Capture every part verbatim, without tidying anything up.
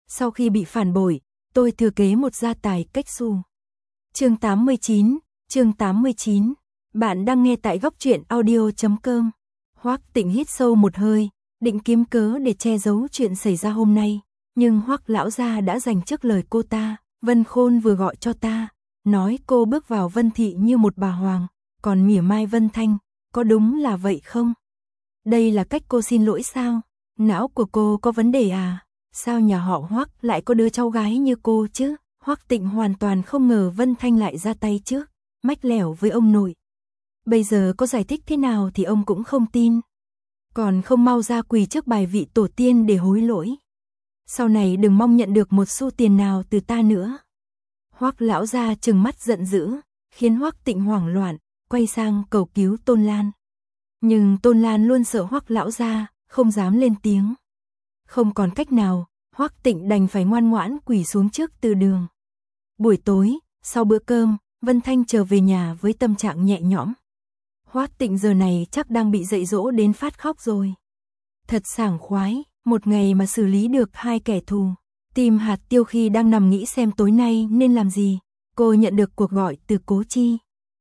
Sau khi bị phản bội, tôi thừa kế một gia tài cách xù. Chương tám mươi chín, chương tám mươi chín. Bạn đang nghe tại góc truyện audio chấm com. Hoắc Tịnh hít sâu một hơi, định kiếm cớ để che giấu chuyện xảy ra hôm nay, nhưng Hoắc lão gia đã dành trước lời cô ta, Vân Khôn vừa gọi cho ta, nói cô bước vào Vân thị như một bà hoàng, còn mỉa mai Vân Thanh, có đúng là vậy không? Đây là cách cô xin lỗi sao? Não của cô có vấn đề à? Sao nhà họ Hoắc lại có đứa cháu gái như cô chứ? Hoắc Tịnh hoàn toàn không ngờ Vân Thanh lại ra tay trước, mách lẻo với ông nội. Bây giờ có giải thích thế nào thì ông cũng không tin. Còn không mau ra quỳ trước bài vị tổ tiên để hối lỗi. Sau này đừng mong nhận được một xu tiền nào từ ta nữa. Hoắc lão gia trừng mắt giận dữ, khiến Hoắc Tịnh hoảng loạn, quay sang cầu cứu Tôn Lan. Nhưng Tôn Lan luôn sợ Hoắc lão gia, không dám lên tiếng. Không còn cách nào, Hoắc Tịnh đành phải ngoan ngoãn quỳ xuống trước từ đường. Buổi tối, sau bữa cơm, Vân Thanh trở về nhà với tâm trạng nhẹ nhõm. Hoắc Tịnh giờ này chắc đang bị dạy dỗ đến phát khóc rồi. Thật sảng khoái, một ngày mà xử lý được hai kẻ thù. Tim hạt tiêu khi đang nằm nghĩ xem tối nay nên làm gì, cô nhận được cuộc gọi từ Cố Chi.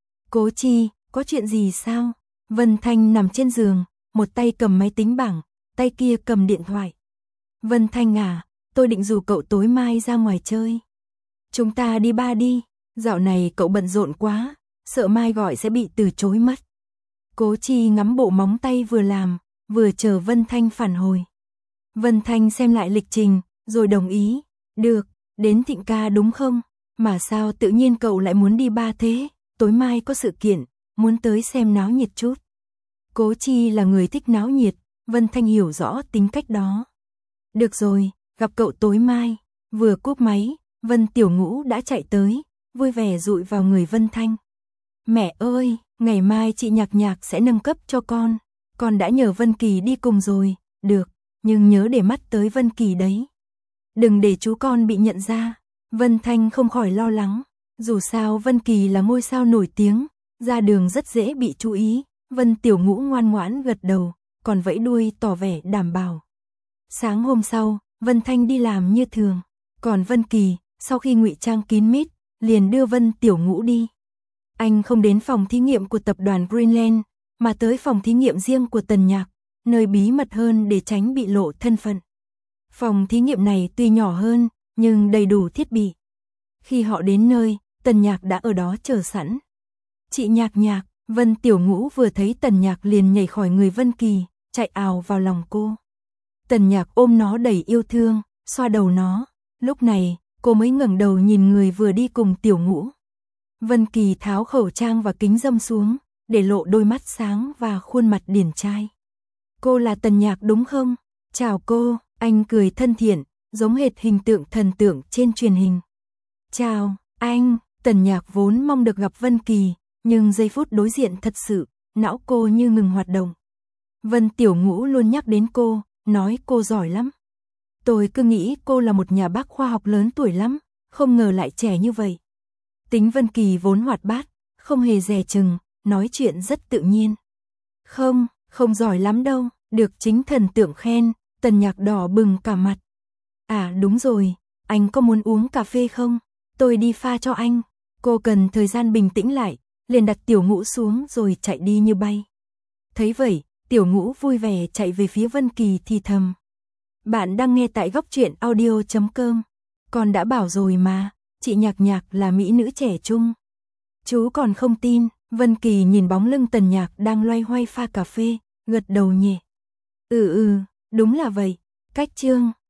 Cố Chi, có chuyện gì sao? Vân Thanh nằm trên giường, một tay cầm máy tính bảng, tay kia cầm điện thoại. Vân Thanh à, tôi định rủ cậu tối mai ra ngoài chơi. Chúng ta đi ba đi, dạo này cậu bận rộn quá, sợ mai gọi sẽ bị từ chối mất. Cố Chi ngắm bộ móng tay vừa làm, vừa chờ Vân Thanh phản hồi. Vân Thanh xem lại lịch trình, rồi đồng ý. Được, đến Thịnh ca đúng không? Mà sao tự nhiên cậu lại muốn đi ba thế? Tối mai có sự kiện, muốn tới xem náo nhiệt chút. Cố Chi là người thích náo nhiệt, Vân Thanh hiểu rõ tính cách đó. Được rồi, gặp cậu tối mai. Vừa cúp máy, Vân Tiểu Ngũ đã chạy tới, vui vẻ dụi vào người Vân Thanh. Mẹ ơi, ngày mai chị Nhạc Nhạc sẽ nâng cấp cho con. Con đã nhờ Vân Kỳ đi cùng rồi, được, nhưng nhớ để mắt tới Vân Kỳ đấy. Đừng để chú con bị nhận ra. Vân Thanh không khỏi lo lắng, dù sao Vân Kỳ là ngôi sao nổi tiếng, ra đường rất dễ bị chú ý. Vân Tiểu Ngũ ngoan ngoãn gật đầu, còn vẫy đuôi tỏ vẻ đảm bảo. Sáng hôm sau, Vân Thanh đi làm như thường, còn Vân Kỳ, sau khi ngụy trang kín mít, liền đưa Vân Tiểu Ngũ đi. Anh không đến phòng thí nghiệm của tập đoàn Greenland, mà tới phòng thí nghiệm riêng của Tần Nhạc, nơi bí mật hơn để tránh bị lộ thân phận. Phòng thí nghiệm này tuy nhỏ hơn, nhưng đầy đủ thiết bị. Khi họ đến nơi, Tần Nhạc đã ở đó chờ sẵn. Chị Nhạc Nhạc, Vân Tiểu Ngũ vừa thấy Tần Nhạc liền nhảy khỏi người Vân Kỳ, chạy ào vào lòng cô. Tần Nhạc ôm nó đầy yêu thương, xoa đầu nó. Lúc này, cô mới ngẩng đầu nhìn người vừa đi cùng Tiểu Ngũ. Vân Kỳ tháo khẩu trang và kính râm xuống, để lộ đôi mắt sáng và khuôn mặt điển trai. Cô là Tần Nhạc đúng không? Chào cô, anh cười thân thiện, giống hệt hình tượng thần tượng trên truyền hình. Chào, anh, Tần Nhạc vốn mong được gặp Vân Kỳ, nhưng giây phút đối diện thật sự, não cô như ngừng hoạt động. Vân Tiểu Ngũ luôn nhắc đến cô, nói cô giỏi lắm. Tôi cứ nghĩ cô là một nhà bác khoa học lớn tuổi lắm, không ngờ lại trẻ như vậy. Tính Vân Kỳ vốn hoạt bát, không hề dè chừng, nói chuyện rất tự nhiên. Không, không giỏi lắm đâu, được chính thần tượng khen. Tần Nhạc đỏ bừng cả mặt. À đúng rồi, anh có muốn uống cà phê không? Tôi đi pha cho anh. Cô cần thời gian bình tĩnh lại, liền đặt Tiểu Ngũ xuống rồi chạy đi như bay. Thấy vậy, Tiểu Ngũ vui vẻ chạy về phía Vân Kỳ thì thầm. Bạn đang nghe tại góc truyện audio chấm com. Con đã bảo rồi mà, chị Nhạc Nhạc là mỹ nữ trẻ trung. Chú còn không tin. Vân Kỳ nhìn bóng lưng Tần Nhạc đang loay hoay pha cà phê, gật đầu nhẹ. Ừ ừ, đúng là vậy. Cách chương.